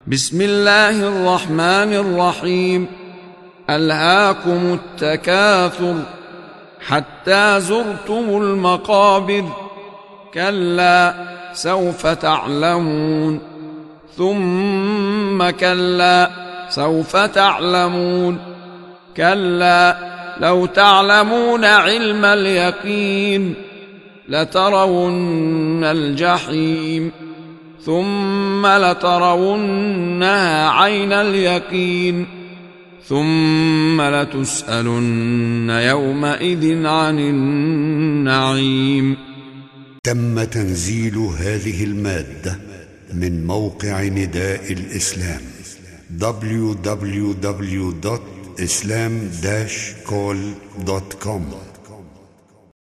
بسم الله الرحمن الرحيم. ألهاكم التكاثر حتى زرتم المقابر، كلا سوف تعلمون، ثم كلا سوف تعلمون، كلا لو تعلمون علم اليقين لترون الجحيم، ثم لترونها عين اليقين، ثم لتسألن يومئذ عن النعيم. تم تنزيل هذه المادة من موقع نداء الإسلام www.islam-call.com